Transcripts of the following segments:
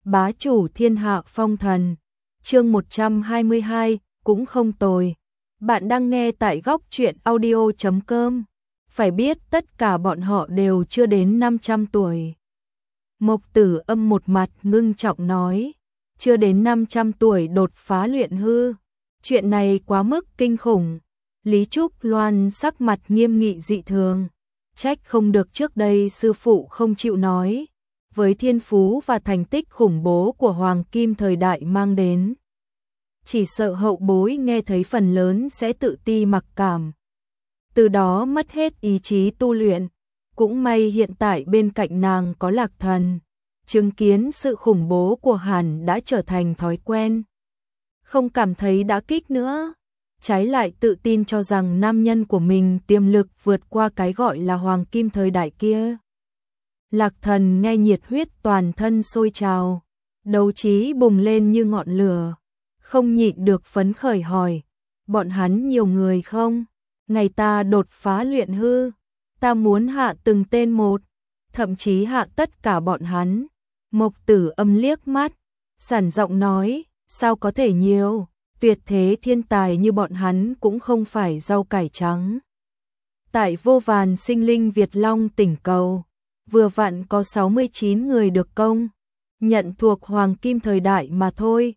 bá chủ thiên hạ phong thần. Chương 122, cũng không tồi. Bạn đang nghe tại góc truyện audio.com. Phải biết tất cả bọn họ đều chưa đến 500 tuổi. Mộc Tử Âm một mặt ngưng trọng nói, chưa đến 500 tuổi đột phá luyện hư. Chuyện này quá mức kinh khủng. Lý Trúc Loan sắc mặt nghiêm nghị dị thường. Trách không được trước đây sư phụ không chịu nói. Với thiên phú và thành tích khủng bố của Hoàng Kim thời đại mang đến, chỉ sợ hậu bối nghe thấy phần lớn sẽ tự ti mặc cảm, từ đó mất hết ý chí tu luyện. Cũng may hiện tại bên cạnh nàng có Lạc Thần, chứng kiến sự khủng bố của hắn đã trở thành thói quen, không cảm thấy đả kích nữa, trái lại tự tin cho rằng nam nhân của mình tiềm lực vượt qua cái gọi là Hoàng Kim thời đại kia. Lạc Thần nghe nhiệt huyết toàn thân sôi trào, đấu trí bùng lên như ngọn lửa, không nhịn được phấn khởi hỏi, bọn hắn nhiều người không? Ngày ta đột phá luyện hư, ta muốn hạ từng tên một, thậm chí hạ tất cả bọn hắn. Mộc Tử Âm liếc mắt, sản giọng nói, sao có thể nhiều, tuyệt thế thiên tài như bọn hắn cũng không phải rau cải trắng. Tại Vô Vàn Sinh Linh Việt Long tỉnh cầu, vừa vặn có 69 người được công nhận thuộc Hoàng Kim thời đại mà thôi,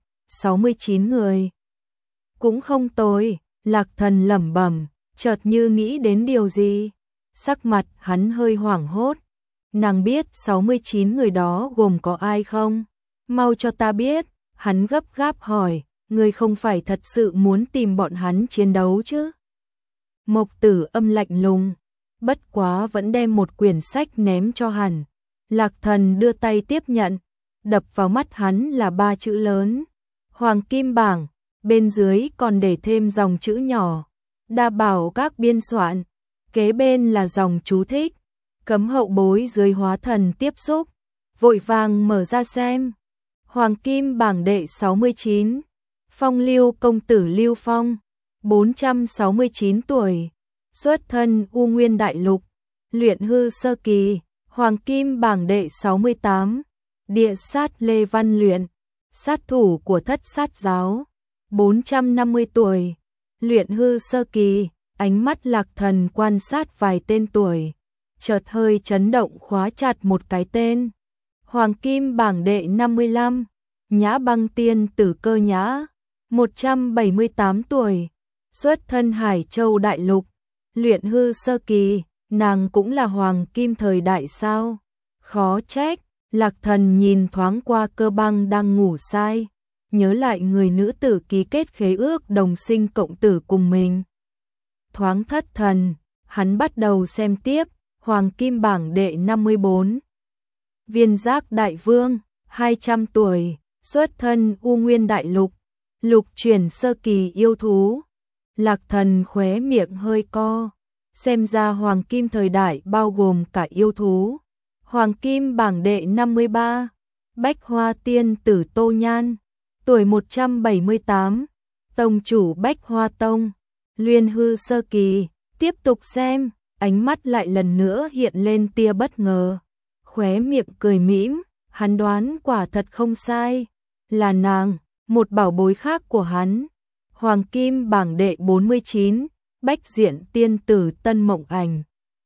69 người. Cũng không tồi, Lạc Thần lẩm bẩm, chợt như nghĩ đến điều gì. Sắc mặt hắn hơi hoảng hốt. Nàng biết 69 người đó gồm có ai không? Mau cho ta biết, hắn gấp gáp hỏi, ngươi không phải thật sự muốn tìm bọn hắn chiến đấu chứ? Mộc Tử Âm lạnh lùng, bất quá vẫn đem một quyển sách ném cho hắn. Lạc Thần đưa tay tiếp nhận, đập vào mắt hắn là 3 chữ lớn, Hoàng Kim bảng, bên dưới còn để thêm dòng chữ nhỏ, đa bảo các biên soạn, kế bên là dòng chú thích, cấm hậu bối dưới hóa thần tiếp xúc, vội vàng mở ra xem. Hoàng Kim bảng đệ 69, Phong Lưu công tử Lưu Phong, 469 tuổi, xuất thân U Nguyên Đại Lục, luyện hư sơ kỳ. Hoàng Kim bảng đệ 68, địa sát Lê Văn Luyện, sát thủ của Thất Sát giáo, 450 tuổi, luyện hư sơ kỳ. Ánh mắt Lạc Thần quan sát vài tên tuổi, chợt hơi chấn động khóa chặt một cái tên. Hoàng Kim bảng đệ 55, Nhã Băng Tiên Tử Cơ Nhã, 178 tuổi, xuất thân Hải Châu Đại Lục, luyện hư sơ kỳ. Nàng cũng là Hoàng Kim thời đại sao? Khó trách. Lạc Thần nhìn thoáng qua Cơ Băng đang ngủ say, nhớ lại người nữ tử ký kết khế ước đồng sinh cộng tử cùng mình. Thoáng thất thần, hắn bắt đầu xem tiếp. Hoàng Kim bảng đệ 54, Viên Giác Đại Vương, 200 tuổi, xuất thân U Nguyên Đại Lục, lục chuyển sơ kỳ yêu thú. Lạc Thần khóe miệng hơi co, xem ra Hoàng Kim thời đại bao gồm cả yêu thú. Hoàng Kim bảng đệ 53, Bách Hoa Tiên Tử Tô Nhan, tuổi 178, tông chủ Bách Hoa Tông, luyện hư sơ kỳ. Tiếp tục xem, ánh mắt lại lần nữa hiện lên tia bất ngờ, khóe miệng cười mỉm, hắn đoán quả thật không sai, là nàng, một bảo bối khác của hắn. Hoàng Kim bảng đệ 49, Bách Diện Tiên Tử Tân Mộng Ảnh,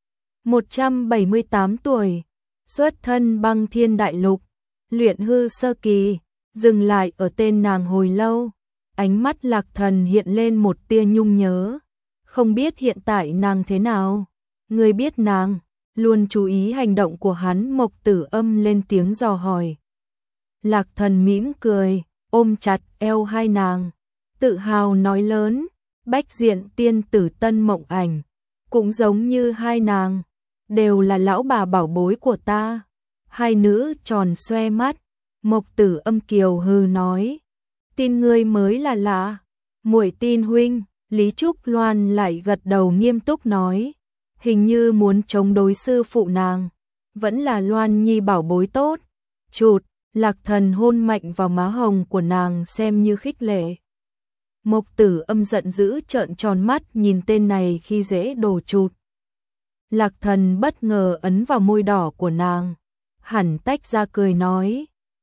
178 tuổi, xuất thân Băng Thiên Đại Lục, luyện hư sơ kỳ. Dừng lại ở tên nàng hồi lâu, ánh mắt Lạc Thần hiện lên một tia nhung nhớ, không biết hiện tại nàng thế nào. Người biết nàng? Luôn chú ý hành động của hắn. Mộc Tử Âm lên tiếng dò hỏi. Lạc Thần mỉm cười, ôm chặt eo hai nàng, tự hào nói lớn, Bách Diện Tiên Tử Tân Mộng Ảnh, cũng giống như hai nàng, đều là lão bà bảo bối của ta. Hai nữ tròn xoe mắt. Mộc Tử Âm kiều hừ nói, tin ngươi mới là lạ, muội tin huynh. Lý Trúc Loan lại gật đầu nghiêm túc nói, hình như muốn chống đối sư phụ nàng, vẫn là Loan Nhi bảo bối tốt. Chụt, Lạc Thần hôn mạnh vào má hồng của nàng xem như khích lệ. Mộc Tử Âm giận dữ trợn tròn mắt nhìn tên này khi dễ đồ chụt. Lạc Thần bất ngờ ấn vào môi đỏ của nàng, hẳn tách ra cười nói,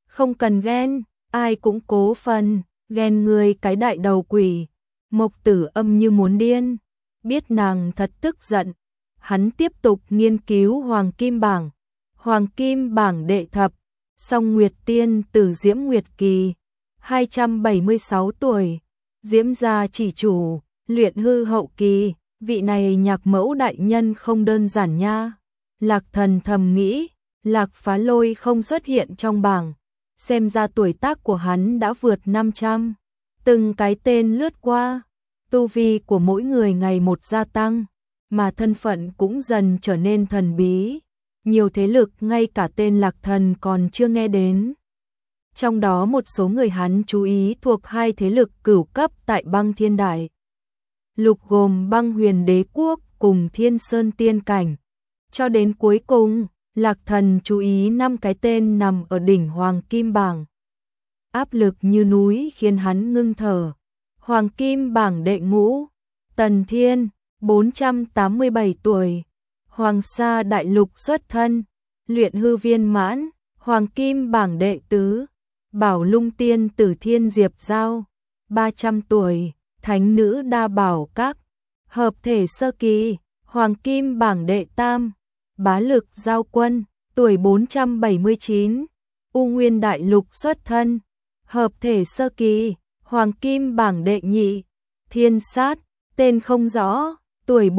Không cần ghen, ai cũng cố phần, ghen ngươi cái đại đầu quỷ. Mộc Tử Âm như muốn điên, biết nàng thật tức giận, hắn tiếp tục nghiên cứu Hoàng Kim Bảng. Hoàng Kim Bảng đệ thập, Song Nguyệt Tiên từ Diễm Nguyệt Kỳ, 276 tuổi, Diễm gia chỉ chủ, luyện hư hậu kỳ, vị này nhạc mẫu đại nhân không đơn giản nha. Lạc Thần thầm nghĩ, Lạc Phá Lôi không xuất hiện trong bảng, xem ra tuổi tác của hắn đã vượt 500. Từng cái tên lướt qua, tu vi của mỗi người ngày một gia tăng, mà thân phận cũng dần trở nên thần bí. Nhiều thế lực ngay cả tên Lạc Thần còn chưa nghe đến. Trong đó một số người hắn chú ý thuộc hai thế lực cửu cấp tại Băng Thiên Đại Lục gồm Băng Huyền Đế Quốc cùng Thiên Sơn Tiên Cảnh. Cho đến cuối cùng, Lạc Thần chú ý 5 cái tên nằm ở đỉnh Hoàng Kim Bảng. Áp lực như núi khiến hắn ngưng thở. Hoàng Kim Bảng đệ ngũ, Tần Thiên, 487 tuổi, Hoàng Sa Đại Lục xuất thân, luyện hư viên mãn. Hoàng Kim Bảng đệ tứ, Bảo Lung Tiên Tử Thiên Diệp Giao, 300 tuổi, Thánh Nữ Đa Bảo Các, hợp thể sơ kỳ. Hoàng Kim Bảng đệ tam, Bá Lực Giao Quân, tuổi 479, U Nguyên Đại Lục xuất thân, hợp thể sơ kỳ. Hoàng Kim Bảng đệ nhị, Thiên Sát, tên không rõ, tuổi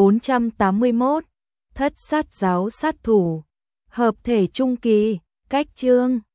481, Thất Sát Giáo sát thủ, hợp thể trung kỳ. Cách chương